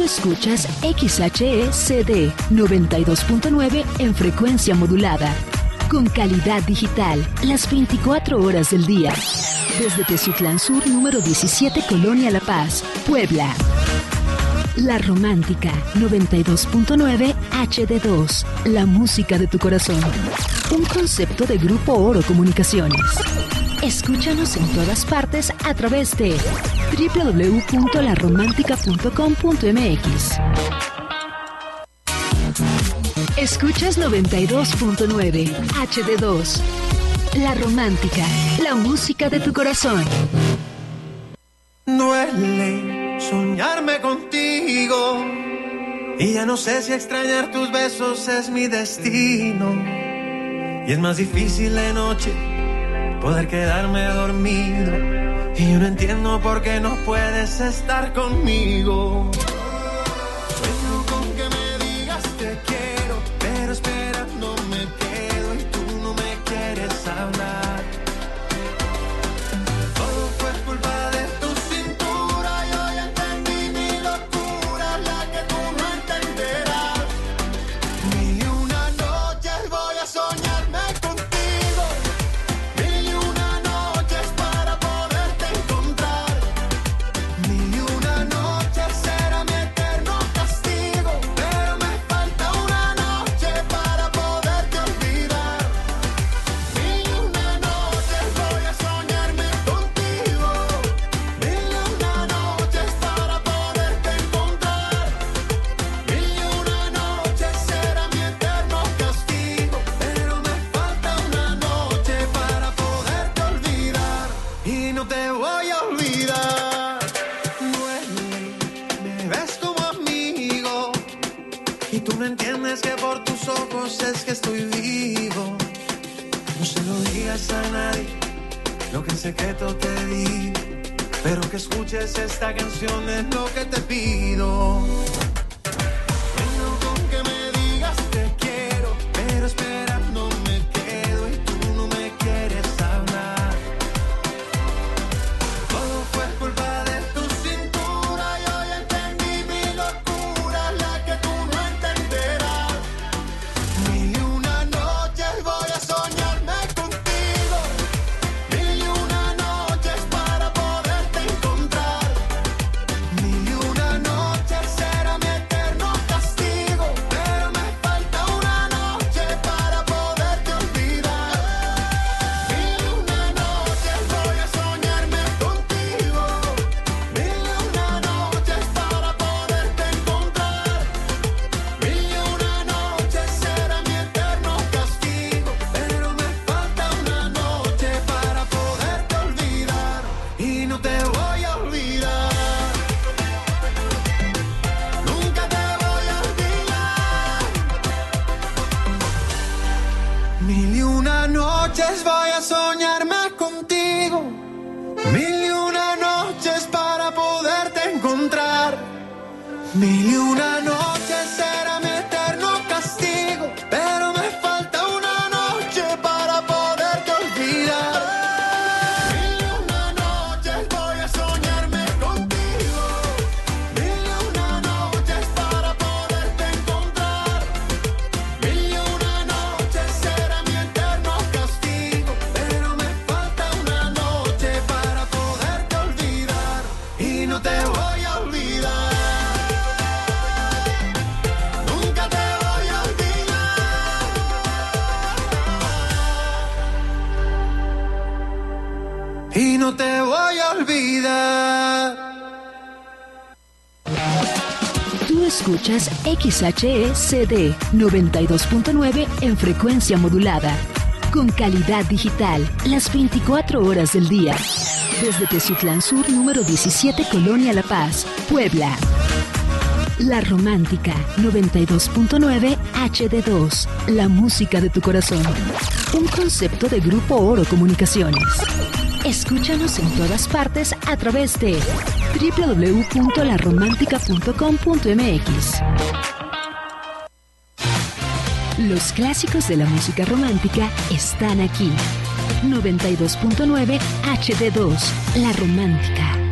escuchas XHECD 92.9 en frecuencia modulada, con calidad digital, las 24 horas del día. Desde Teciutlán Sur, número 17, Colonia La Paz, Puebla. La Romántica 92.9 HD2, la música de tu corazón. Un concepto de Grupo Oro Comunicaciones. Escúchanos en todas partes a través de www.laromántica.com.mx. Escuchas 92.9 HD2. La Romántica, la música de tu corazón. Duele soñarme contigo y ya no sé si extrañar tus besos es mi destino. Y es más difícil de noche poder quedarme dormido y yo no entiendo por qué no puedes estar conmigo. Sueño con que me digas te quiero, pero esperando me quedo y tú no me quieres hablar. Todo fue culpa de tu cintura, yo ya entendí mi locura, la que tú no entenderás. Mil y una noches voy a soñarme contigo, mil y una noches para poderte encontrar, mil y una noches será mi eterno castigo, pero me falta una noche para poderte olvidar. Mil y una noches voy a soñarme contigo, mil y una noches para poderte encontrar, mil y una noches será mi eterno castigo, pero me falta una noche para poderte olvidar y no te voy a olvidar. Duele, me ves como amigo y tú no entiendes que por tus ojos es que estoy vivo. No se lo digas a nadie lo que en secreto te digo, pero que escuches esta canción es lo que te pido. Sueño con que me digas te quiero, pero esperando me quedo y tú no me quieres hablar. Todo fue culpa de tu cintura, yo ya entendí mi locura, la que tú no entenderás. Mil y una noches voy a soñarme contigo, mil y una noches para poderte encontrar, mil y una noches será mi eterno castigo, pero me falta una noche para poderte olvidar. Mil y una noches voy a soñarme contigo, mil y una noches para poderte encontrar, mil y una noches será mi eterno castigo, pero me falta una noche para poderte olvidar y no te voy a olvidar. Nunca te voy a olvidar. Mil y una noches voy a soñarme contigo, mil y una noches para poderte encontrar, mil y una noches será mi eterno castigo, pero me falta una noche para poderte olvidar. Mil y una noches voy a soñarme contigo, mil y una noches para poderte encontrar, mil y una noches será mi eterno castigo, pero me falta una noche para poderte olvidar y no te voy a olvidar. Nunca te voy a olvidar. Y no te voy a olvidar. Tú escuchas XHECD 92.9 en frecuencia modulada, con calidad digital, las 24 horas del día. Desde Teciutlán Sur, número 17, Colonia La Paz, Puebla. La Romántica 92.9 HD2, la música de tu corazón. Un concepto de Grupo Oro Comunicaciones. Escúchanos en todas partes a través de www.laromántica.com.mx. Los clásicos de la música romántica están aquí. 92.9 HD2, La Romántica.